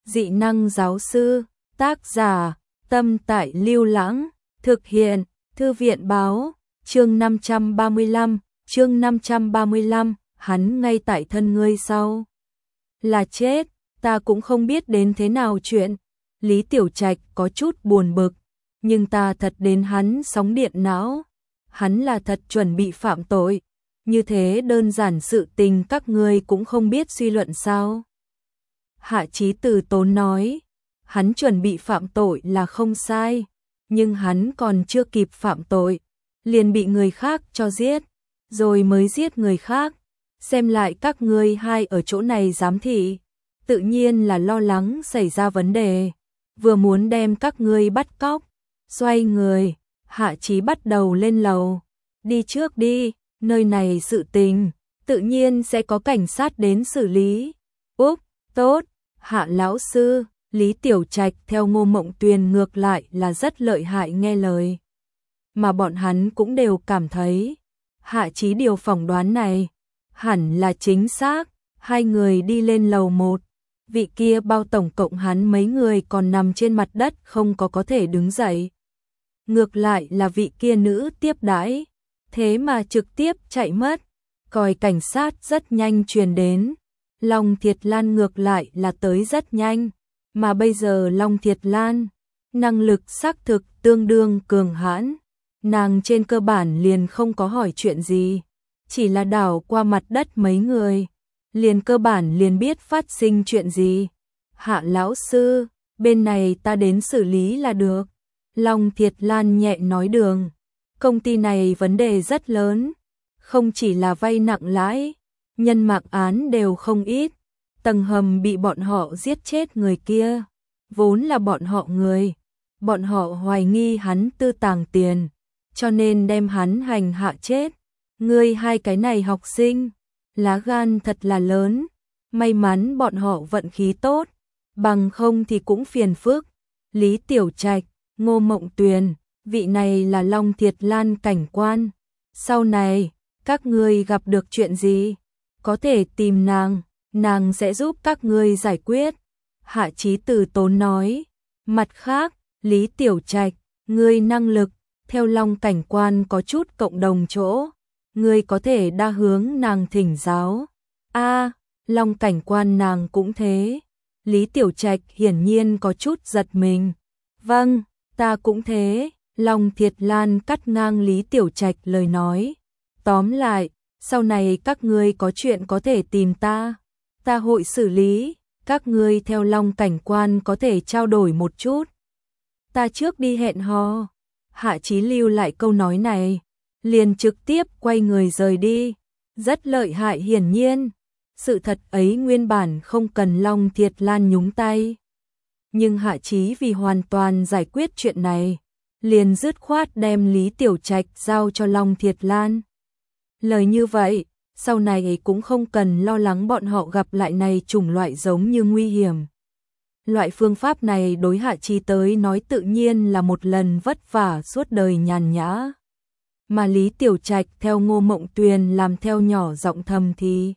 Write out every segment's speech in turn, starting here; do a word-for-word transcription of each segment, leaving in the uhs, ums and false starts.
Dị năng giáo sư, tác giả, Tâm Tại Lưu Lãng, thực hiện, Thư viện báo, chương năm trăm ba mươi lăm, chương năm trăm ba mươi lăm, hắn ngay tại thân ngươi sau. Là chết, ta cũng không biết đến thế nào chuyện. Lý Tiểu Trạch có chút buồn bực, nhưng ta thật đến hắn sóng điện não. Hắn là thật chuẩn bị phạm tội, như thế đơn giản sự tình các ngươi cũng không biết suy luận sao? Hạ Chí Từ Tốn nói, hắn chuẩn bị phạm tội là không sai, nhưng hắn còn chưa kịp phạm tội, liền bị người khác cho giết, rồi mới giết người khác. Xem lại các ngươi hai ở chỗ này giám thị, tự nhiên là lo lắng xảy ra vấn đề, vừa muốn đem các ngươi bắt cóc. Xoay người, Hạ Chí bắt đầu lên lầu, đi trước đi, nơi này sự tình, tự nhiên sẽ có cảnh sát đến xử lý. Úp, tốt, Hạ lão sư, Lý Tiểu Trạch theo Ngô Mộng Tuyền ngược lại là rất lợi hại nghe lời. Mà bọn hắn cũng đều cảm thấy, Hạ Chí điều phỏng đoán này, hẳn là chính xác. Hai người đi lên lầu một, vị kia bao tổng cộng hắn mấy người còn nằm trên mặt đất không có có thể đứng dậy. Ngược lại là vị kia nữ tiếp đãi, thế mà trực tiếp chạy mất, còi cảnh sát rất nhanh truyền đến. Long Thiệt Lan ngược lại là tới rất nhanh, mà bây giờ Long Thiệt Lan, năng lực xác thực tương đương cường hãn, nàng trên cơ bản liền không có hỏi chuyện gì, chỉ là đảo qua mặt đất mấy người, liền cơ bản liền biết phát sinh chuyện gì. Hạ lão sư, bên này ta đến xử lý là được. Long Thiệt Lan nhẹ nói đường, công ty này vấn đề rất lớn, không chỉ là vay nặng lãi, nhân mạng án đều không ít. Tầng hầm bị bọn họ giết chết người kia, vốn là bọn họ người, bọn họ hoài nghi hắn tư tàng tiền, cho nên đem hắn hành hạ chết. Ngươi hai cái này học sinh, lá gan thật là lớn, may mắn bọn họ vận khí tốt, bằng không thì cũng phiền phức. Lý Tiểu Trạch, Ngô Mộng Tuyền, vị này là Long Thiệt Lan cảnh quan, sau này các ngươi gặp được chuyện gì, có thể tìm nàng, nàng sẽ giúp các ngươi giải quyết. Hạ Chí Từ Tốn nói, mặt khác, Lý Tiểu Trạch, ngươi năng lực, theo Long cảnh quan có chút cộng đồng chỗ, ngươi có thể đa hướng nàng thỉnh giáo. A, Long cảnh quan nàng cũng thế. Lý Tiểu Trạch hiển nhiên có chút giật mình. Vâng, ta cũng thế. Long Thiệt Lan cắt ngang Lý Tiểu Trạch lời nói. Tóm lại, sau này các ngươi có chuyện có thể tìm ta, ta hội xử lý, các ngươi theo Long cảnh quan có thể trao đổi một chút. Ta trước đi hẹn hò. Hạ Chí lưu lại câu nói này, liền trực tiếp quay người rời đi. Rất lợi hại hiển nhiên, sự thật ấy nguyên bản không cần Long Thiệt Lan nhúng tay. Nhưng Hạ Chí vì hoàn toàn giải quyết chuyện này, liền dứt khoát đem Lý Tiểu Trạch giao cho Long Thiệt Lan. Lời như vậy, sau này cũng không cần lo lắng bọn họ gặp lại này chủng loại giống như nguy hiểm. Loại phương pháp này đối Hạ Chí tới nói tự nhiên là một lần vất vả suốt đời nhàn nhã. Mà Lý Tiểu Trạch theo Ngô Mộng Tuyền làm theo nhỏ giọng thầm thì.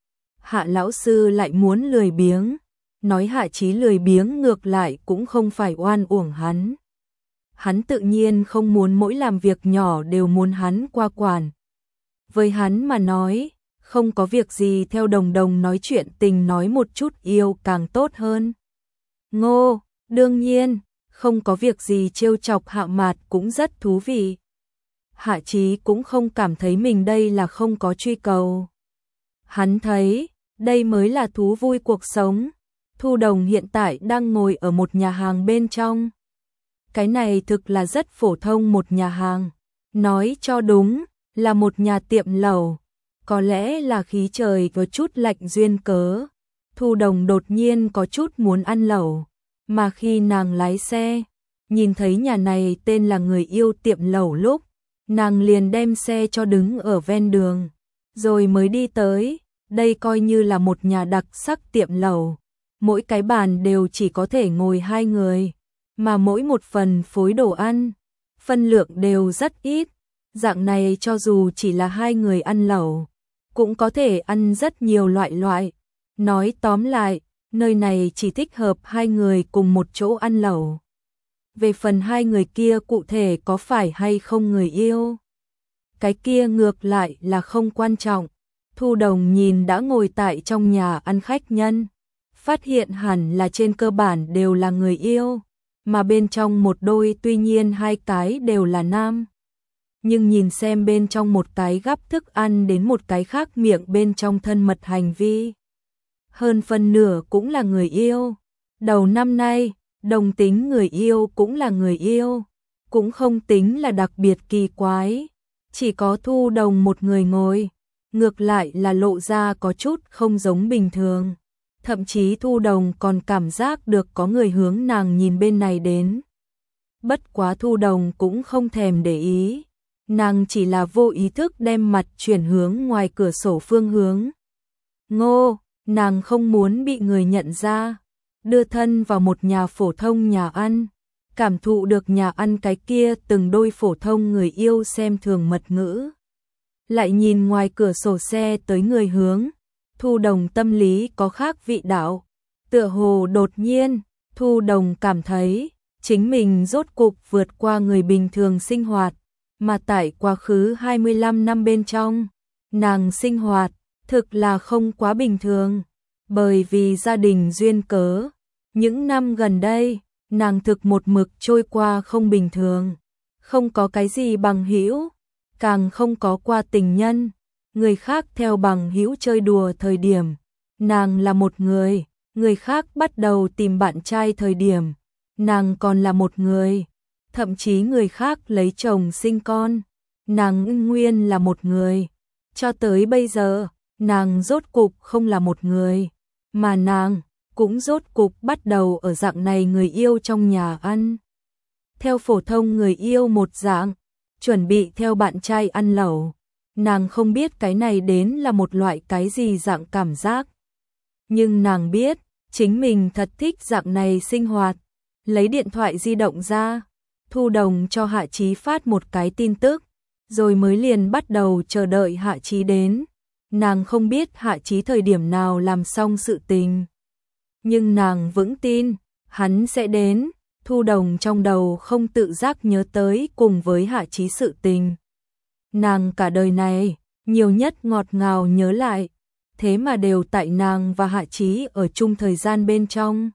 Hạ lão sư lại muốn lười biếng, nói Hạ Chí lười biếng ngược lại cũng không phải oan uổng hắn. Hắn tự nhiên không muốn mỗi làm việc nhỏ đều muốn hắn qua quản. Với hắn mà nói, không có việc gì theo đồng đồng nói chuyện tình nói một chút yêu càng tốt hơn. Ngô, đương nhiên, không có việc gì trêu chọc Hạ Mạt cũng rất thú vị. Hạ Chí cũng không cảm thấy mình đây là không có truy cầu. Hắn thấy, đây mới là thú vui cuộc sống. Thu Đồng hiện tại đang ngồi ở một nhà hàng bên trong. Cái này thực là rất phổ thông một nhà hàng. Nói cho đúng, là một nhà tiệm lẩu. Có lẽ là khí trời có chút lạnh duyên cớ. Thu Đồng đột nhiên có chút muốn ăn lẩu. Mà khi nàng lái xe, nhìn thấy nhà này tên là Người Yêu Tiệm Lẩu lúc, nàng liền đem xe cho đứng ở ven đường, rồi mới đi tới. Đây coi như là một nhà đặc sắc tiệm lẩu. Mỗi cái bàn đều chỉ có thể ngồi hai người, mà mỗi một phần phối đồ ăn, phân lượng đều rất ít. Dạng này cho dù chỉ là hai người ăn lẩu, cũng có thể ăn rất nhiều loại loại. Nói tóm lại, nơi này chỉ thích hợp hai người cùng một chỗ ăn lẩu. Về phần hai người kia cụ thể có phải hay không người yêu, cái kia ngược lại là không quan trọng. Thu Đồng nhìn đã ngồi tại trong nhà ăn khách nhân, phát hiện hẳn là trên cơ bản đều là người yêu, mà bên trong một đôi tuy nhiên hai cái đều là nam. Nhưng nhìn xem bên trong một cái gắp thức ăn đến một cái khác miệng bên trong thân mật hành vi, hơn phân nửa cũng là người yêu. Đầu năm nay, đồng tính người yêu cũng là người yêu, cũng không tính là đặc biệt kỳ quái. Chỉ có Thu Đồng một người ngồi, ngược lại là lộ ra có chút không giống bình thường. Thậm chí Thu Đồng còn cảm giác được có người hướng nàng nhìn bên này đến. Bất quá Thu Đồng cũng không thèm để ý, nàng chỉ là vô ý thức đem mặt chuyển hướng ngoài cửa sổ phương hướng. Ngô, nàng không muốn bị người nhận ra, đưa thân vào một nhà phổ thông nhà ăn, cảm thụ được nhà ăn cái kia từng đôi phổ thông người yêu xem thường mật ngữ. Lại nhìn ngoài cửa sổ xe tới người hướng, Thu Đồng tâm lý có khác vị đạo. Tựa hồ đột nhiên, Thu Đồng cảm thấy chính mình rốt cục vượt qua người bình thường sinh hoạt, mà tại quá khứ hai mươi lăm năm bên trong, nàng sinh hoạt thực là không quá bình thường, bởi vì gia đình duyên cớ. Những năm gần đây, nàng thực một mực trôi qua không bình thường, không có cái gì bằng hữu, càng không có qua tình nhân. Người khác theo bằng hữu chơi đùa thời điểm, nàng là một người, người khác bắt đầu tìm bạn trai thời điểm, nàng còn là một người, thậm chí người khác lấy chồng sinh con, nàng nguyên là một người. Cho tới bây giờ, nàng rốt cục không là một người, mà nàng cũng rốt cục bắt đầu ở dạng này người yêu trong nhà ăn. Theo phổ thông người yêu một dạng, chuẩn bị theo bạn trai ăn lẩu. Nàng không biết cái này đến là một loại cái gì dạng cảm giác. Nhưng nàng biết, chính mình thật thích dạng này sinh hoạt. Lấy điện thoại di động ra, Thu Đồng cho Hạ Chí phát một cái tin tức, rồi mới liền bắt đầu chờ đợi Hạ Chí đến. Nàng không biết Hạ Chí thời điểm nào làm xong sự tình, nhưng nàng vững tin, hắn sẽ đến. Thu Đồng trong đầu không tự giác nhớ tới cùng với Hạ Chí sự tình. Nàng cả đời này, nhiều nhất ngọt ngào nhớ lại, thế mà đều tại nàng và Hạ Chí ở chung thời gian bên trong.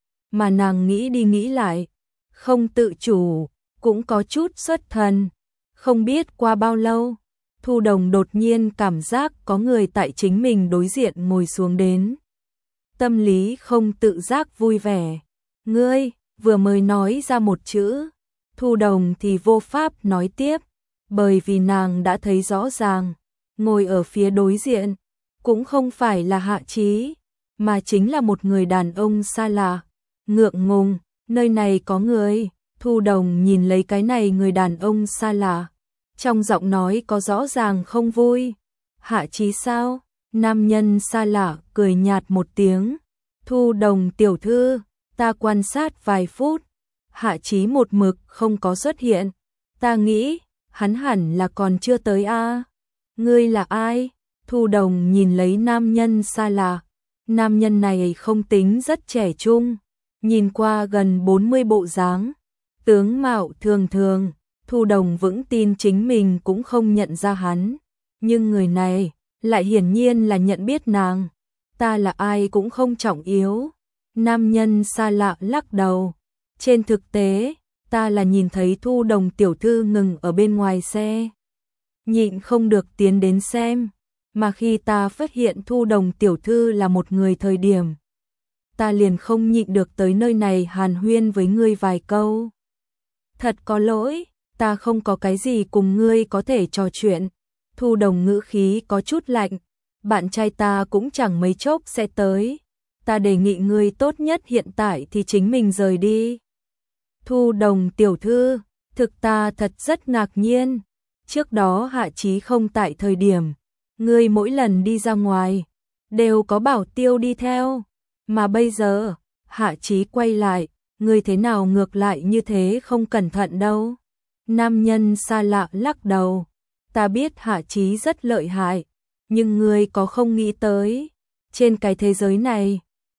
Mà nàng nghĩ đi nghĩ lại, không tự chủ, cũng có chút xuất thần. Không biết qua bao lâu, Thu Đồng đột nhiên cảm giác có người tại chính mình đối diện ngồi xuống đến. Tâm lý không tự giác vui vẻ. Ngươi, vừa mới nói ra một chữ, Thu Đồng thì vô pháp nói tiếp, bởi vì nàng đã thấy rõ ràng, ngồi ở phía đối diện, cũng không phải là Hạ Chí, mà chính là một người đàn ông xa lạ. Ngượng ngùng, nơi này có người. Thu Đồng nhìn lấy cái này người đàn ông xa lạ, trong giọng nói có rõ ràng không vui. Hạ Chí sao? Nam nhân xa lạ cười nhạt một tiếng. Thu Đồng tiểu thư, ta quan sát vài phút, Hạ Chí một mực không có xuất hiện. Ta nghĩ, hắn hẳn là còn chưa tới a. Ngươi là ai? Thu Đồng nhìn lấy nam nhân xa lạ. Nam nhân này không tính rất trẻ trung, nhìn qua gần bốn mươi bộ dáng, tướng mạo thường thường. Thu Đồng vững tin chính mình cũng không nhận ra hắn, nhưng người này lại hiển nhiên là nhận biết nàng. Ta là ai cũng không trọng yếu. Nam nhân xa lạ lắc đầu. Trên thực tế, ta là nhìn thấy Thu Đồng tiểu thư ngừng ở bên ngoài xe, nhịn không được tiến đến xem. Mà khi ta phát hiện Thu Đồng tiểu thư là một người thời điểm, ta liền không nhịn được tới nơi này hàn huyên với ngươi vài câu. Thật có lỗi, ta không có cái gì cùng ngươi có thể trò chuyện. Thu Đồng ngữ khí có chút lạnh. Bạn trai ta cũng chẳng mấy chốc sẽ tới. Ta đề nghị ngươi tốt nhất hiện tại thì chính mình rời đi. Thu Đồng tiểu thư, thực ta thật rất ngạc nhiên. Trước đó Hạ Chí không tại thời điểm, ngươi mỗi lần đi ra ngoài đều có bảo tiêu đi theo, mà bây giờ Hạ Chí quay lại, ngươi thế nào ngược lại như thế không cẩn thận đâu. Nam nhân xa lạ lắc đầu. Ta biết Hạ Chí rất lợi hại, nhưng ngươi có không nghĩ tới, trên cái thế giới này,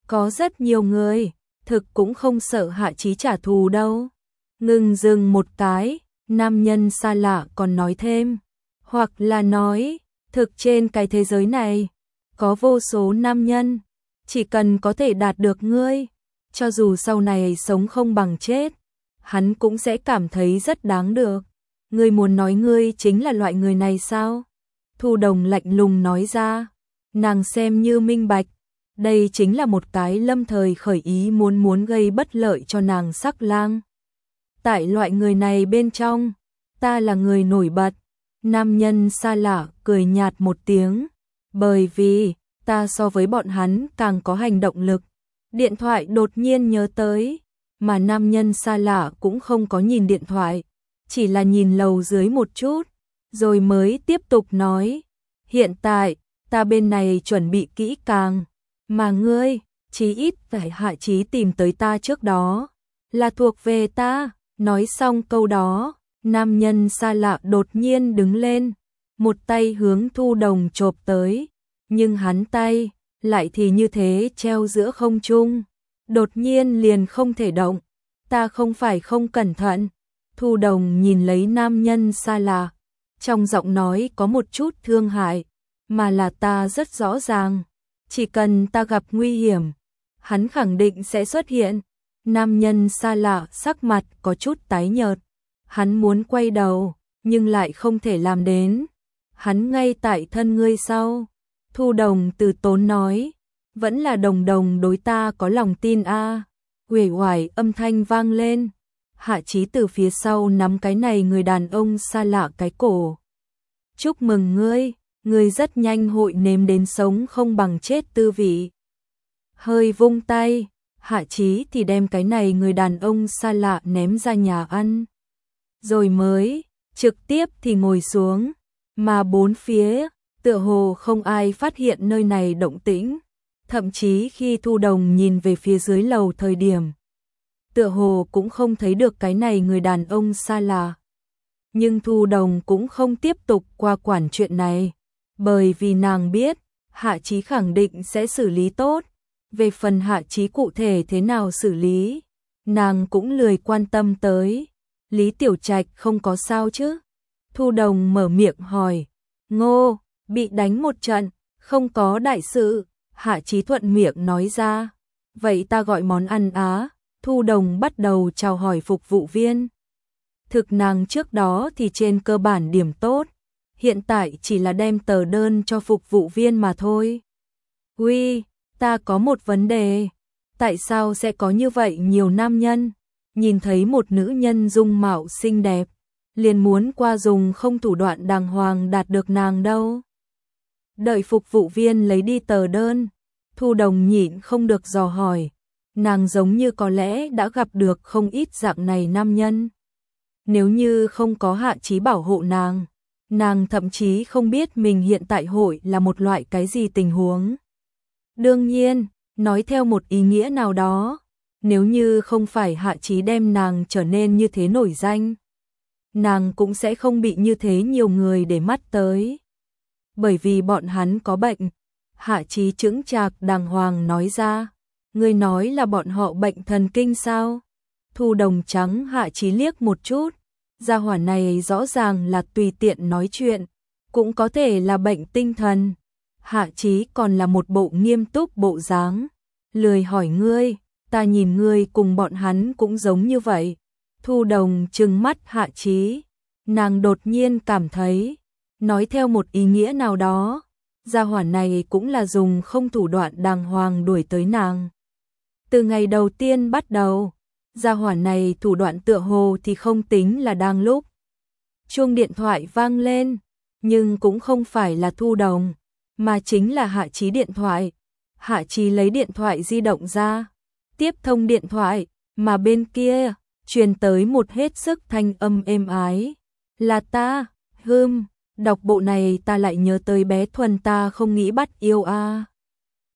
Có rất nhiều người, thực cũng không sợ Hạ Chí trả thù đâu. Ngừng dừng một cái, nam nhân xa lạ còn nói thêm, hoặc là nói, thực trên cái thế giới này, có vô số nam nhân, chỉ cần có thể đạt được ngươi, cho dù sau này sống không bằng chết, hắn cũng sẽ cảm thấy rất đáng được. Ngươi muốn nói ngươi chính là loại người này sao? Thu Đồng lạnh lùng nói ra, nàng xem như minh bạch, đây chính là một cái lâm thời khởi ý muốn muốn gây bất lợi cho nàng Sắc Lang. Tại loại người này bên trong, ta là người nổi bật. Nam nhân xa lạ cười nhạt một tiếng, bởi vì ta so với bọn hắn càng có hành động lực. Điện thoại đột nhiên nhớ tới, mà nam nhân xa lạ cũng không có nhìn điện thoại, chỉ là nhìn lầu dưới một chút, rồi mới tiếp tục nói, hiện tại, ta bên này chuẩn bị kỹ càng, mà ngươi, chí ít phải Hạ Chí tìm tới ta trước đó, là thuộc về ta. Nói xong câu đó, nam nhân xa lạ đột nhiên đứng lên, một tay hướng Thu Đồng chộp tới, nhưng hắn tay lại thì như thế treo giữa không trung, đột nhiên liền không thể động. Ta không phải không cẩn thận. Thu Đồng nhìn lấy nam nhân xa lạ, trong giọng nói có một chút thương hại, mà là ta rất rõ ràng, chỉ cần ta gặp nguy hiểm, hắn khẳng định sẽ xuất hiện. Nam nhân xa lạ sắc mặt có chút tái nhợt, hắn muốn quay đầu, nhưng lại không thể làm đến. Hắn ngay tại thân ngươi sau. Thu Đồng từ tốn nói, vẫn là Đồng Đồng đối ta có lòng tin a. À. Uể oải âm thanh vang lên, Hạ Chí từ phía sau nắm cái này người đàn ông xa lạ cái cổ. Chúc mừng ngươi, ngươi rất nhanh hội nếm đến sống không bằng chết tư vị. Hơi vung tay, Hạ Chí thì đem cái này người đàn ông xa lạ ném ra nhà ăn. Rồi mới, trực tiếp thì ngồi xuống, mà bốn phía, tựa hồ không ai phát hiện nơi này động tĩnh. Thậm chí khi Thu Đồng nhìn về phía dưới lầu thời điểm, tựa hồ cũng không thấy được cái này người đàn ông xa lạ. Nhưng Thu Đồng cũng không tiếp tục qua quản chuyện này, bởi vì nàng biết, Hạ Chí khẳng định sẽ xử lý tốt. Về phần Hạ Chí cụ thể thế nào xử lý, nàng cũng lười quan tâm tới. Lý Tiểu Trạch không có sao chứ? Thu Đồng mở miệng hỏi. Ngô, bị đánh một trận, không có đại sự. Hạ Chí thuận miệng nói ra. Vậy ta gọi món ăn á. Thu Đồng bắt đầu chào hỏi phục vụ viên. Thực nàng trước đó thì trên cơ bản điểm tốt, hiện tại chỉ là đem tờ đơn cho phục vụ viên mà thôi. Uy, ta có một vấn đề, tại sao sẽ có như vậy nhiều nam nhân, nhìn thấy một nữ nhân dung mạo xinh đẹp, liền muốn qua dùng không thủ đoạn đàng hoàng đạt được nàng đâu. Đợi phục vụ viên lấy đi tờ đơn, Thu Đồng nhịn không được dò hỏi, nàng giống như có lẽ đã gặp được không ít dạng này nam nhân. Nếu như không có Hạ Chí bảo hộ nàng, nàng thậm chí không biết mình hiện tại hội là một loại cái gì tình huống. Đương nhiên, nói theo một ý nghĩa nào đó, nếu như không phải Hạ Chí đem nàng trở nên như thế nổi danh, nàng cũng sẽ không bị như thế nhiều người để mắt tới. Bởi vì bọn hắn có bệnh. Hạ Chí chững chạc đàng hoàng nói ra, ngươi nói là bọn họ bệnh thần kinh sao? Thu Đồng trắng Hạ Chí liếc một chút, gia hỏa này rõ ràng là tùy tiện nói chuyện, cũng có thể là bệnh tinh thần. Hạ Chí còn là một bộ nghiêm túc bộ dáng, lười hỏi ngươi, ta nhìn ngươi cùng bọn hắn cũng giống như vậy. Thu Đồng trừng mắt Hạ Chí, nàng đột nhiên cảm thấy, nói theo một ý nghĩa nào đó, gia hỏa này cũng là dùng không thủ đoạn đàng hoàng đuổi tới nàng. Từ ngày đầu tiên bắt đầu, gia hỏa này thủ đoạn tựa hồ thì không tính là đang lúc. Chuông điện thoại vang lên, nhưng cũng không phải là Thu Đồng, mà chính là Hạ Chí điện thoại. Hạ Chí lấy điện thoại di động ra, tiếp thông điện thoại, mà bên kia, truyền tới một hết sức thanh âm êm ái. Là ta, hừm, đọc bộ này ta lại nhớ tới bé Thuần ta không nghĩ bắt yêu a. À.